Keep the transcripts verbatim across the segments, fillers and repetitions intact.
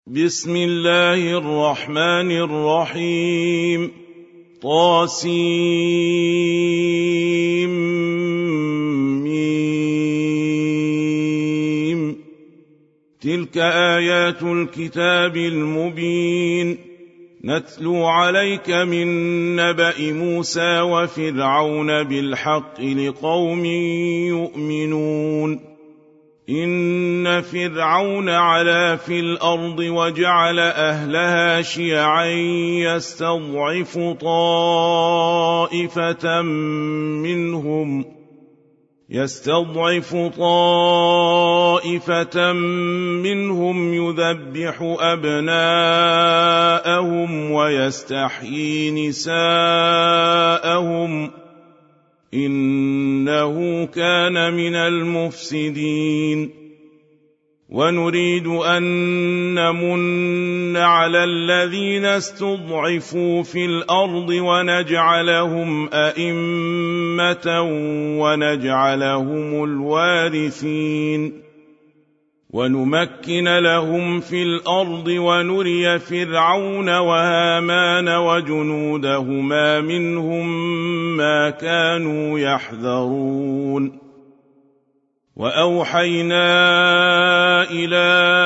بسم الله الرحمن الرحيم. طاسيم. تلك آيات الكتاب المبين. نتلو عليك من نبأ موسى وفرعون بالحق لقوم يؤمنون. إن فرعون علا في الأرض وجعل أهلها شيعا يستضعف طائفة منهم يستضعف طائفة منهم يذبح أبناءهم ويستحيي نساءهم إنه كان من المفسدين. ونريد أن نمن على الذين استضعفوا في الأرض ونجعلهم أئمة ونجعلهم الوارثين ونمكن لهم في الأرض ونري فرعون وهامان وجنودهما منهم ما كانوا يحذرون. وأوحينا إلى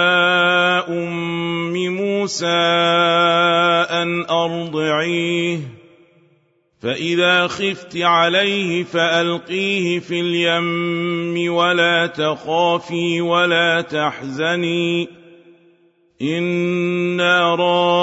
أم موسى أن أرضعيه فإذا خفت عليه فألقيه في اليم ولا تخافي ولا تحزني إنا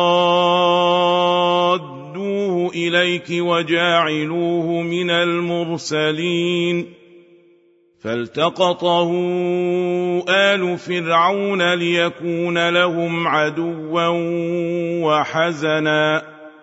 رادوه إليك وجاعلوه من المرسلين. فالتقطه آل فرعون ليكون لهم عدوا وحزنا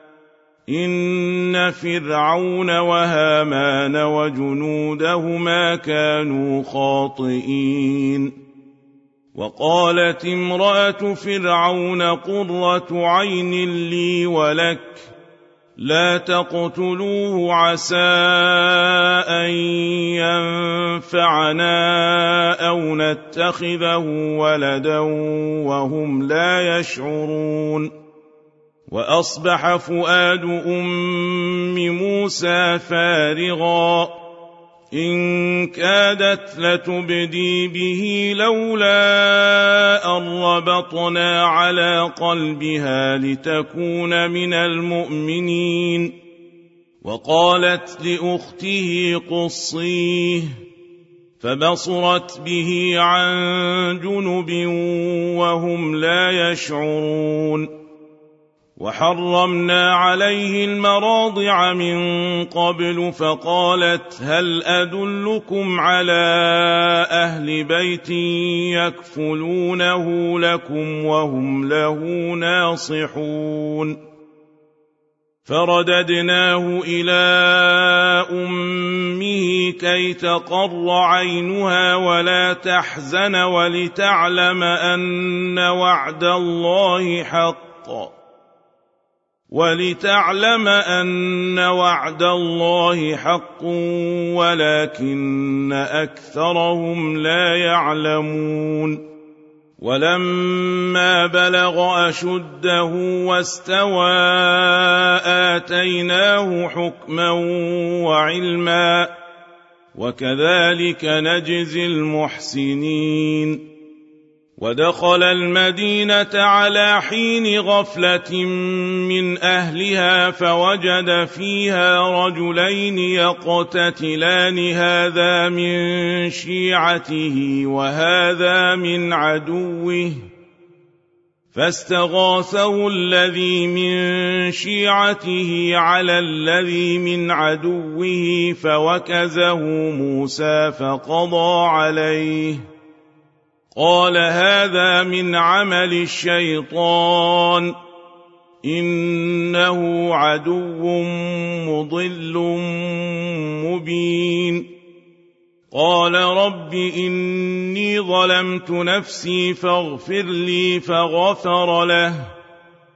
إن فرعون وهامان وجنودهما كانوا خاطئين. وقالت امرأة فرعون قرة عين لي ولك لا تقتلوه عسى أن ينفعنا أو نتخذه ولدا وهم لا يشعرون. وأصبح فؤاد أم موسى فارغا إن كادت لتبدي به لولا أن ربطنا على قلبها لتكون من المؤمنين. وقالت لأخته قصيه فبصرت به عن جنب وهم لا يشعرون. وحرمنا عليه المراضع من قبل فقالت هل أدلكم على أهل بيت يكفلونه لكم وهم له ناصحون. فرددناه إلى أمه كي تقر عينها ولا تحزن ولتعلم أن وعد الله حق ولتعلم أن وعد الله حق ولكن أكثرهم لا يعلمون. ولما بلغ أشده واستوى آتيناه حكما وعلما وكذلك نجزي المحسنين. ودخل المدينة على حين غفلة من أهلها فوجد فيها رجلين يقتتلان هذا من شيعته وهذا من عدوه فاستغاثه الذي من شيعته على الذي من عدوه فوكزه موسى فقضى عليه قال هذا من عمل الشيطان إنه عدو مضل مبين. قال رب إني ظلمت نفسي فاغفر لي فغفر له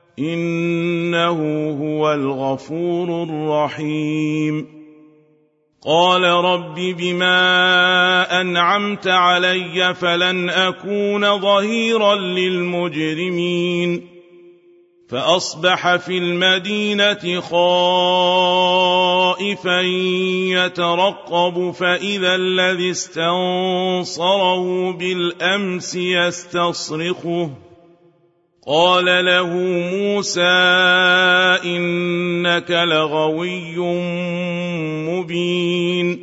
إنه هو الغفور الرحيم. قال رب بما أنعمت علي فلن أكون ظهيرا للمجرمين فأصبح في المدينة خائفا يترقب فإذا الذي استنصره بالأمس يستصرخه قال له موسى إنك لغوي مبين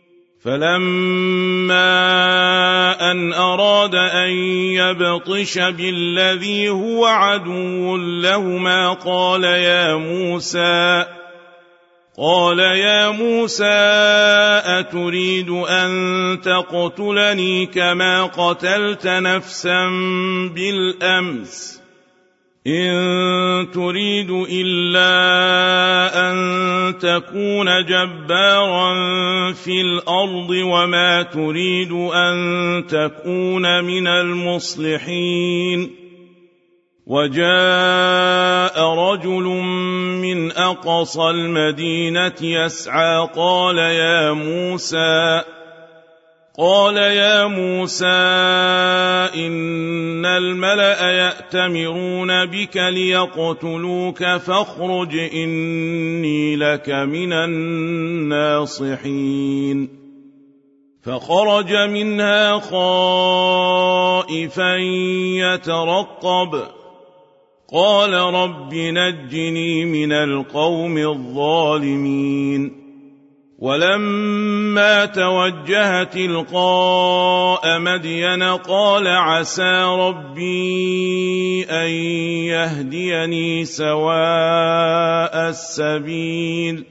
فلما أن أراد أن يبطش بالذي هو عدو لهما قال يا موسى قال يا موسى أتريد أن تقتلني كما قتلت نفسا بالأمس إن تريد إلا أن تكون جبارا في الأرض وما تريد أن تكون من المصلحين وجاء رجل من أقصى المدينة يسعى قال يا موسى قال يا موسى إن الملأ يأتمرون بك ليقتلوك فاخرج إني لك من الناصحين فخرج منها خائفا يترقب قال رب نجني من القوم الظالمين ولما توجه تلقاء مدين قال عسى ربي أن يهديني سواء السبيل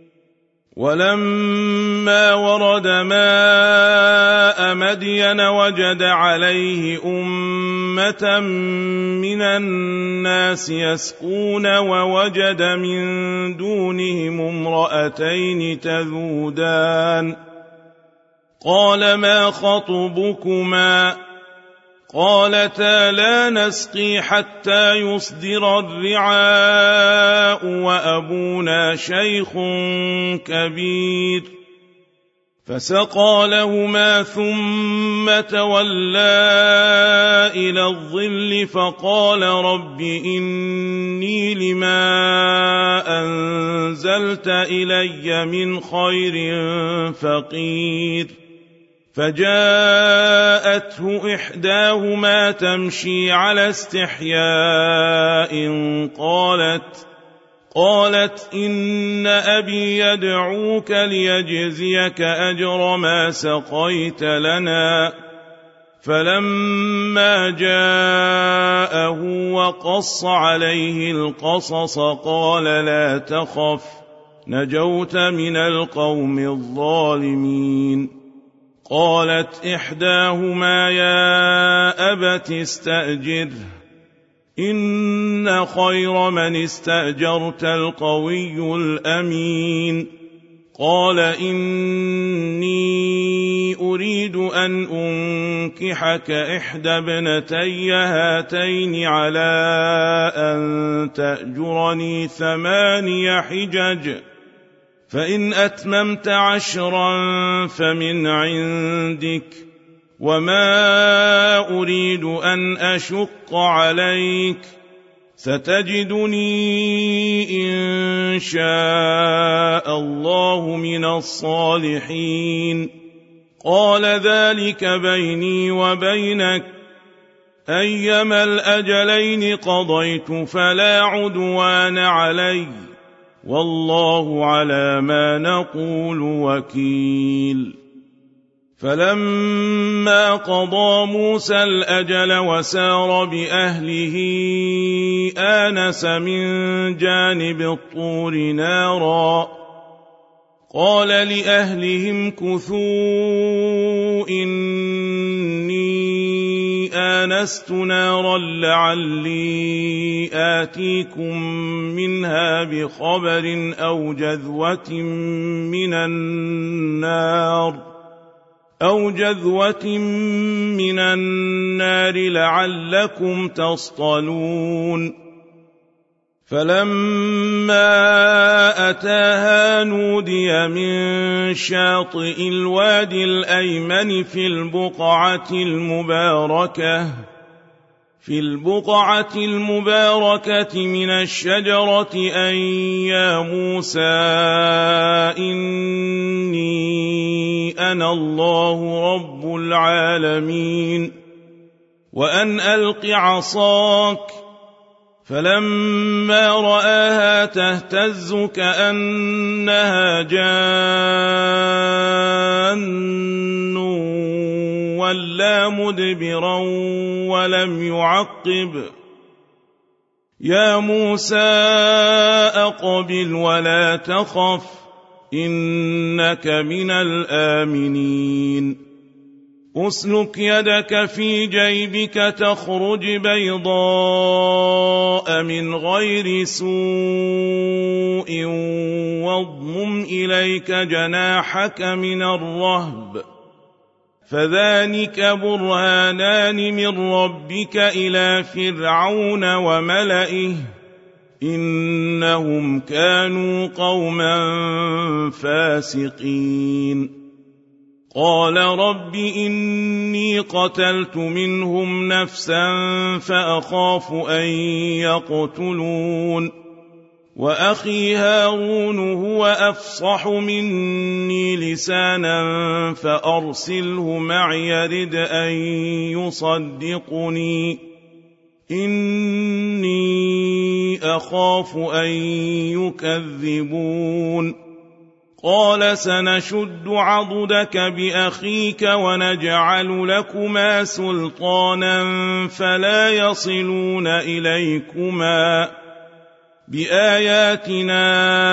ولما ورد ماء مدين وجد عليه أمة من الناس يسقون ووجد من دونهم امرأتين تذودان قال ما خطبكما قالتا لا نسقي حتى يصدر الرعاء وأبونا شيخ كبير فسقى لهما ثم تولى إلى الظل فقال رب إني لما أنزلت إلي من خير فقير فجاءته إحداهما تمشي على استحياء قالت قالت إن أبي يدعوك ليجزيك أجر ما سقيت لنا فلما جاءه وقص عليه القصص قال لا تخف نجوت من القوم الظالمين قالت إحداهما يا أبت استأجره إن خير من استأجرت القوي الأمين قال إني أريد أن أنكحك إحدى ابنتي هاتين على أن تأجرني ثماني حجج فإن أتممت عشرا فمن عندك وما أريد أن أشق عليك ستجدني إن شاء الله من الصالحين قال ذلك بيني وبينك أيما الأجلين قضيت فلا عدوان علي والله على ما نقول وكيل فلما قضى موسى الأجل وسار بأهله آنس من جانب الطور نارا قال لأهلهم كثوا إني آنست نارا لعلي آتيكم منها بخبر أو جذوة من النار أو جذوة من النار لعلكم تصطلون فلما أتاها نودي من شاطئ الوادي الأيمن في البقعة المباركة في البقعة المباركة من الشجرة أن يا موسى إني أنا الله رب العالمين وأن ألق عصاك فلما رآها تهتز كأنها جان ولا مدبرا ولم يعقب يا موسى أقبل ولا تخف إنك من الآمنين أسلك يدك في جيبك تخرج بيضاء من غير سوء واضمم إليك جناحك من الرهب فذلك برهانان من ربك إلى فرعون وملئه إنهم كانوا قوما فاسقين قال رب إني قتلت منهم نفسا فأخاف أن يقتلون وأخي هارون هو أفصح مني لسانا فأرسله معي يرد أن يصدقني إني أخاف أن يكذبون قال سنشد عضدك بأخيك ونجعل لكما سلطانا فلا يصلون إليكما بآياتنا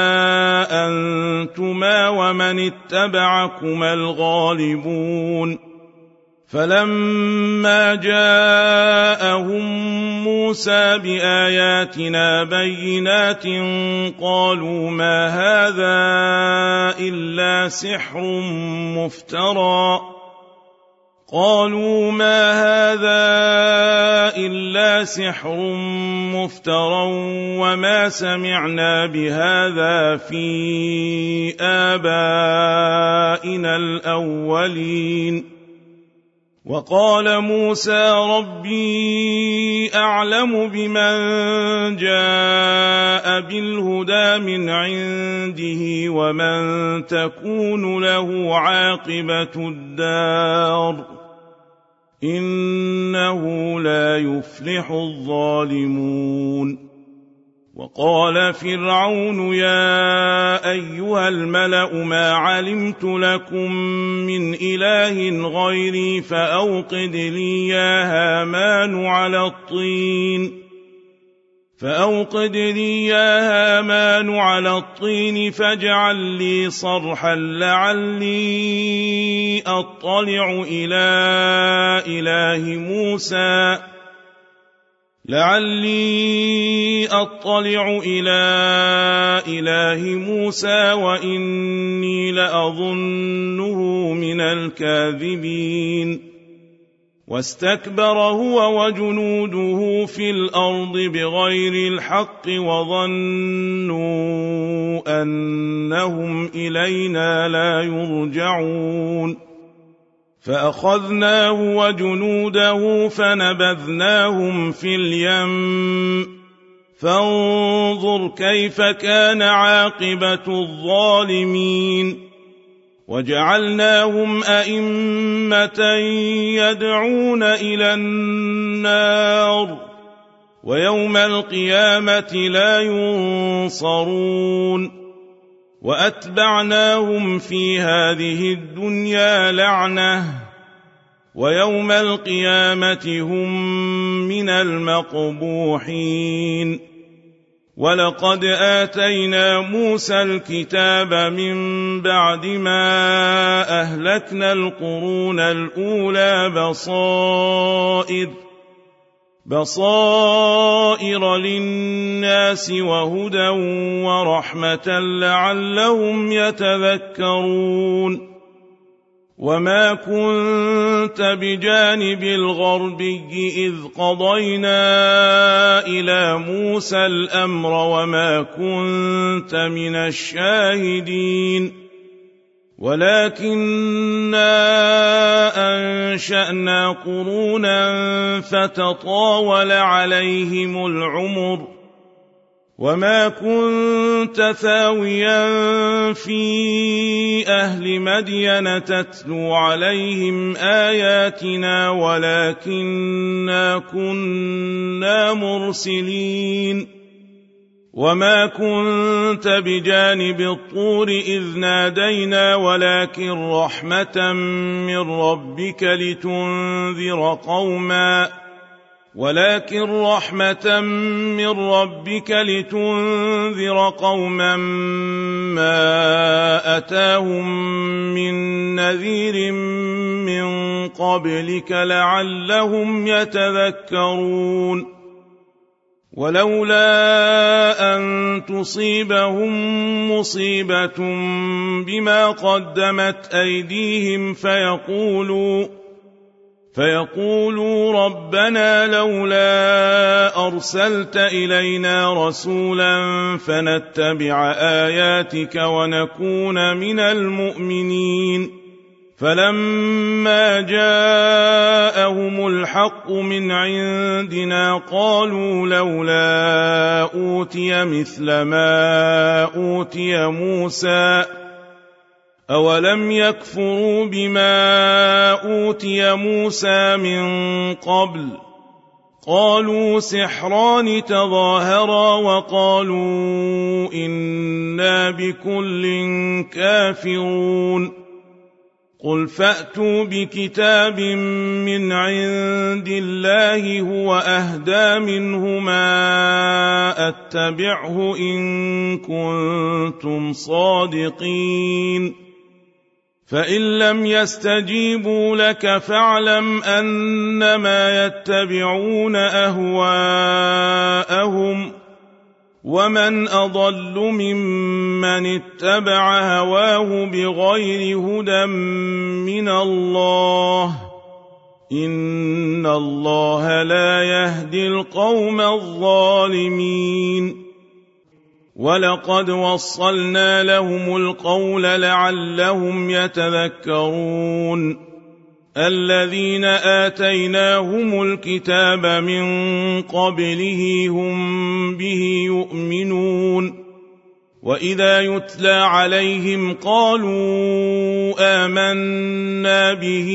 أنتما ومن اتبعكما الغالبون فلما جاءهم موسى بآياتنا بينات قالوا ما هذا إلا سحر مفترى قالوا ما هذا إلا سحر مفترى وما سمعنا بهذا في آبائنا الأولين وقال موسى ربي أعلم بمن جاء بالهدى من عنده ومن تكون له عاقبة الدار إنه لا يفلح الظالمون وقال فرعون يا أيها الملأ ما علمت لكم من إله غيري فأوقد لي يا هامان على الطين فأوقد لي يا هامان على الطين فاجعل لي صرحا لعلي أطلع إلى إله موسى لعلي أطلع إلى إله موسى وإني لأظنه من الكاذبين واستكبر هو وجنوده في الأرض بغير الحق وظنوا أنهم إلينا لا يرجعون فأخذناه وجنوده فنبذناهم في اليم فانظر كيف كان عاقبة الظالمين وجعلناهم أئمة يدعون إلى النار ويوم القيامة لا ينصرون وأتبعناهم في هذه الدنيا لعنة ويوم القيامة هم من المقبوحين ولقد آتينا موسى الكتاب من بعد ما أهلكنا القرون الأولى بصائر بصائر للناس وهدى ورحمة لعلهم يتذكرون وما كنت بجانب الغربي إذ قضينا إلى موسى الأمر وما كنت من الشاهدين ولكننا أنشأنا قرونا فتطاول عليهم العمر وما كنت ثاويا في أهل مدين تتلو عليهم آياتنا ولكننا كنا مرسلين وما كنت بجانب الطور إذ نادينا ولكن رحمة من ربك لتنذر قوما ولكن رحمة من ربك لتنذر قوما ما أتاهم من نذير من قبلك لعلهم يتذكرون ولولا أن تصيبهم مصيبة بما قدمت أيديهم فيقولوا فيقولوا ربنا لولا أرسلت إلينا رسولا فنتبع آياتك ونكون من المؤمنين فلما جاءهم الحق من عندنا قالوا لولا أوتي مثل ما أوتي موسى أولم يكفروا بما أوتي موسى من قبل قالوا سحران تظاهرا وقالوا إنا بكل كافرون قل فأتوا بكتاب من عند الله هو أهدى منهما أتبعه إن كنتم صادقين فإن لم يستجيبوا لك فاعلم أنما يتبعون أهواءهم ومن أضل ممن اتبع هواه بغير هدى من الله إن الله لا يهدي القوم الظالمين ولقد وصلنا لهم القول لعلهم يتذكرون الذين آتيناهم الكتاب من قبله هم به يؤمنون وإذا يتلى عليهم قالوا آمنا به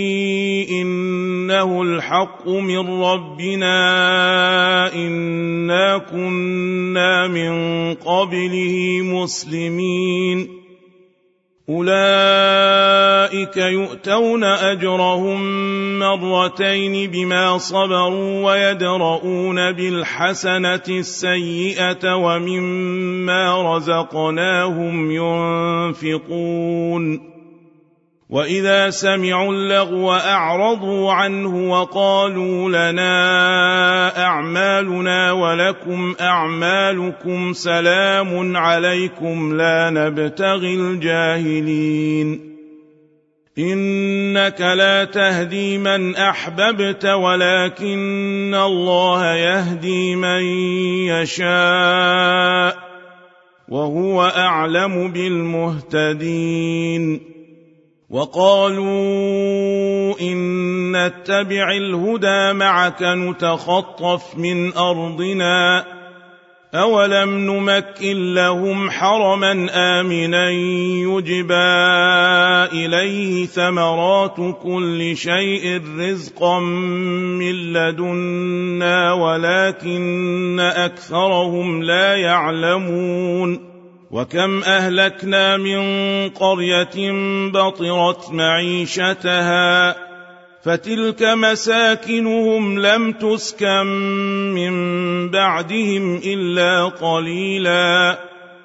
إنه الحق من ربنا إنا كنا من قبله مسلمين أولئك يؤتون أجرهم مرتين بما صبروا ويدرؤون بالحسنة السيئة ومما رزقناهم ينفقون وإذا سمعوا اللغو أعرضوا عنه وقالوا لنا أعمالنا ولكم أعمالكم سلام عليكم لا نبتغي الجاهلين إنك لا تهدي من أحببت ولكن الله يهدي من يشاء وهو أعلم بالمهتدين وقالوا إن نتبع الهدى معك نتخطف من أرضنا أولم نمكن لهم حرما آمنا يجبى إليه ثمرات كل شيء رزقا من لدنا ولكن أكثرهم لا يعلمون وكم أهلكنا من قرية بطرت معيشتها فتلك مساكنهم لم تسكن من بعدهم إلا قليلا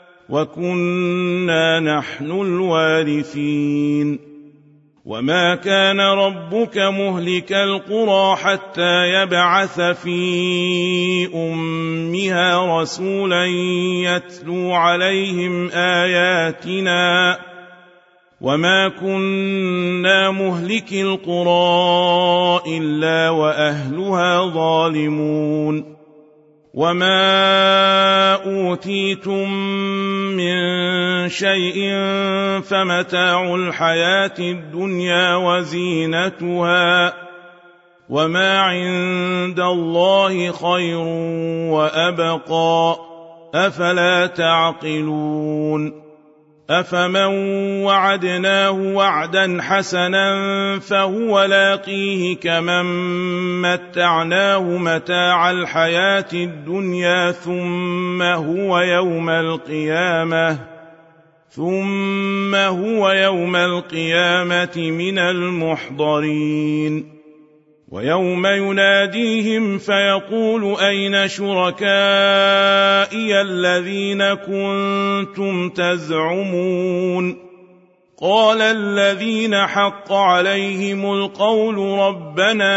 وكنا نحن الوارثين وما كان ربك مهلك القرى حتى يبعث في أمها رسولا يتلو عليهم آياتنا وما كنا مهلك القرى إلا وأهلها ظالمون وما أوتيتم من شيء فمتاع الحياة الدنيا وزينتها وما عند الله خير وأبقى أفلا تعقلون أفمن وعدناه وعدا حسنا فهو لاقيه كمن متعناه متاع الحياة الدنيا ثم هو يوم القيامة ثم هو يوم القيامة من المحضرين ويوم يناديهم فيقول أين شركائي الذين كنتم تزعمون قال الذين حق عليهم القول ربنا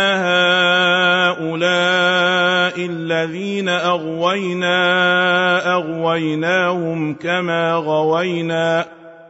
هؤلاء الذين أغوينا أغويناهم كما غوينا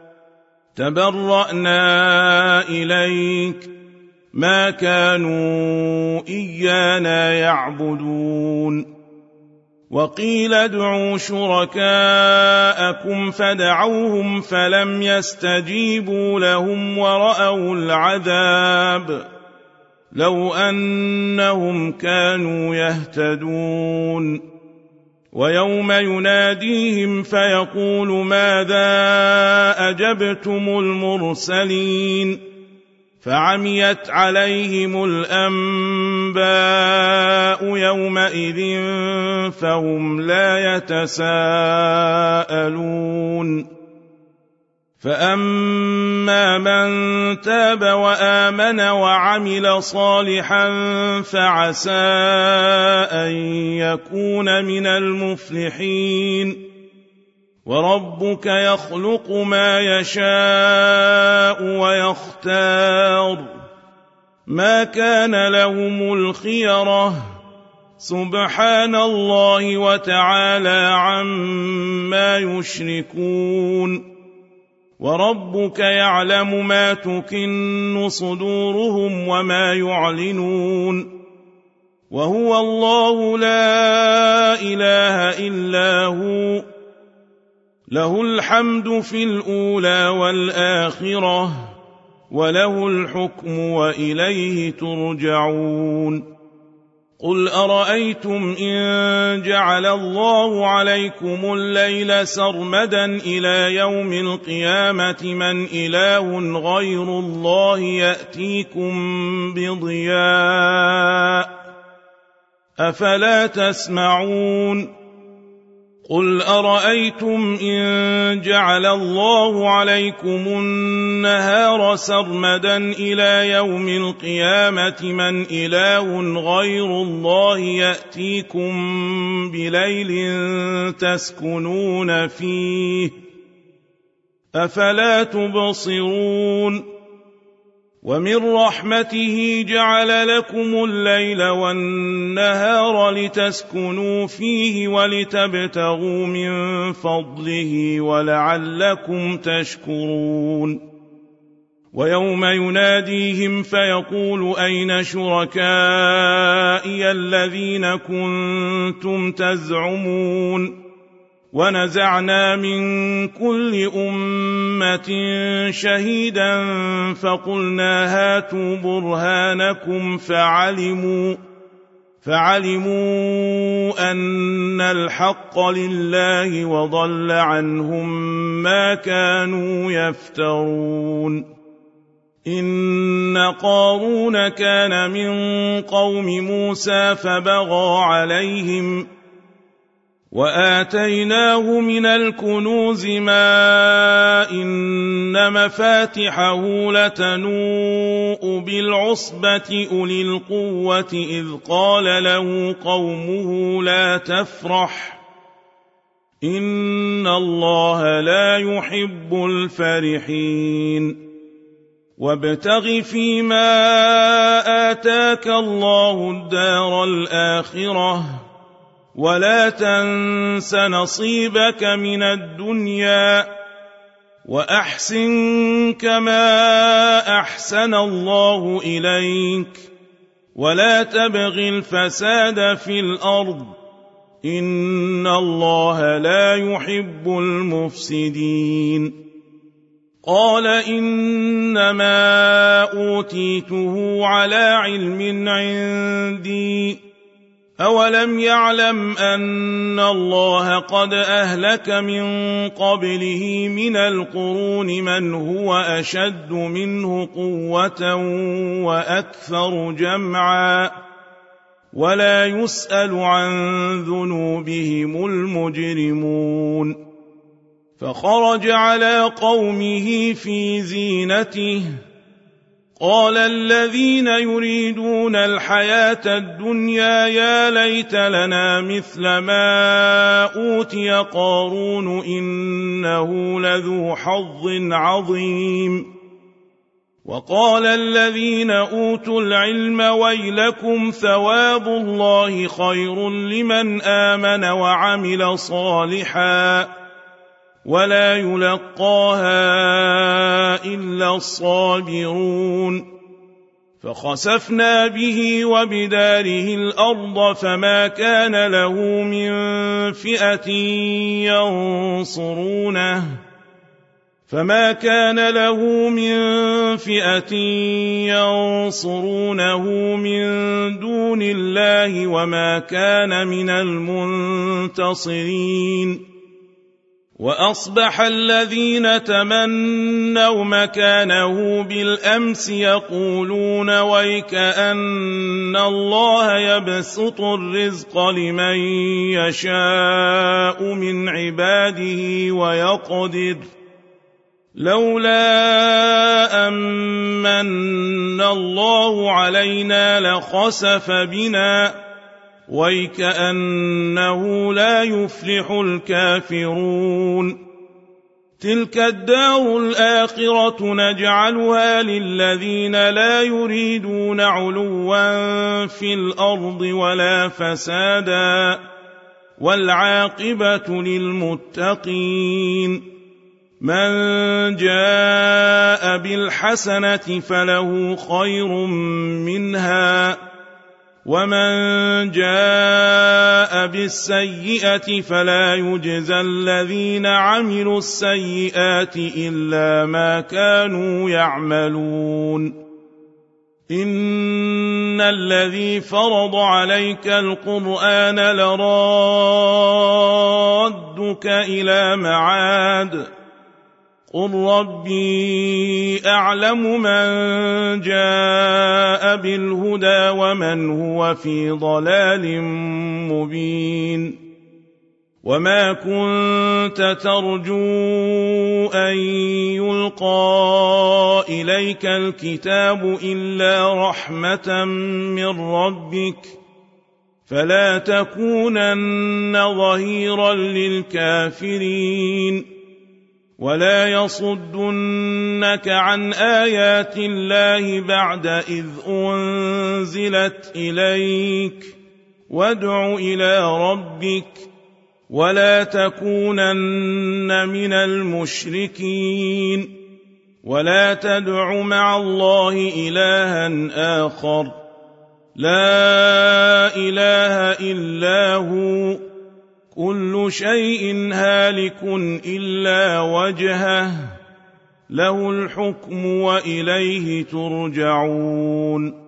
تبرأنا إليك ما كانوا إيانا يعبدون وقيل ادعوا شركاءكم فدعوهم فلم يستجيبوا لهم ورأوا العذاب لو أنهم كانوا يهتدون ويوم يناديهم فيقول ماذا أجبتم المرسلين فعميت عليهم الأنباء يومئذ فهم لا يتساءلون فأما من تاب وآمن وعمل صالحا فعسى أن يكون من المفلحين وربك يخلق ما يشاء ويختار ما كان لهم الخيرة سبحان الله وتعالى عما يشركون وربك يعلم ما تكن صدورهم وما يعلنون وهو الله لا إله إلا هو له الحمد في الأولى والآخرة وله الحكم وإليه ترجعون قل أرأيتم إن جعل الله عليكم الليل سرمدا إلى يوم القيامة من إله غير الله يأتيكم بضياء أفلا تسمعون قل أرأيتم إن جعل الله عليكم النهار سرمدا إلى يوم القيامة من إله غير الله يأتيكم بليل تسكنون فيه أفلا تبصرون ومن رحمته جعل لكم الليل والنهار لتسكنوا فيه ولتبتغوا من فضله ولعلكم تشكرون ويوم يناديهم فيقول أين شركائي الذين كنتم تزعمون ونزعنا من كل أمة شهيدا فقلنا هاتوا برهانكم فعلموا فعلموا أن الحق لله وضل عنهم ما كانوا يفترون إن قارون كان من قوم موسى فبغى عليهم وآتيناه من الكنوز ما إن مفاتحه لتنوء بالعصبة أولي القوة إذ قال له قومه لا تفرح إن الله لا يحب الفرحين وابتغ فيما آتاك الله الدار الآخرة ولا تنس نصيبك من الدنيا وأحسن كما أحسن الله إليك ولا تبغ الفساد في الأرض إن الله لا يحب المفسدين قال إنما أوتيته على علم عندي أولم يعلم أن الله قد أهلك من قبله من القرون من هو أشد منه قوة وأكثر جمعا ولا يسأل عن ذنوبهم المجرمون فخرج على قومه في زينته قال الذين يريدون الحياة الدنيا يا ليت لنا مثل ما أوتي قارون إنه لذو حظ عظيم وقال الذين أوتوا العلم ويلكم ثواب الله خير لمن آمن وعمل صالحا ولا يلقاها إلا الصابرون فخسفنا به وبداره الأرض فما كان له من فئة ينصرونه فما كان له من فئة ينصرونه من دون الله وما كان من المنتصرين وأصبح الذين تمنوا مكانه بالأمس يقولون ويكأن الله يبسط الرزق لمن يشاء من عباده ويقدر لولا أمن الله علينا لخسف بنا ويكأنه لا يفلح الكافرون تلك الدار الآخرة نجعلها للذين لا يريدون علوا في الأرض ولا فسادا والعاقبة للمتقين من جاء بالحسنة فله خير منها ومن جاء بالسيئة فلا يجزى الذين عملوا السيئات إلا ما كانوا يعملون إن الذي فرض عليك القرآن لرادك إلى معاد قل ربي أعلم من جاء بالهدى ومن هو في ضلال مبين وما كنت ترجو أن يلقى إليك الكتاب إلا رحمة من ربك فلا تكونن ظهيرا للكافرين ولا يصدنك عن آيات الله بعد إذ أنزلت إليك وادع إلى ربك ولا تكونن من المشركين ولا تدع مع الله إلها آخر لا إله إلا هو كل شيء هالك إلا وجهه له الحكم وإليه ترجعون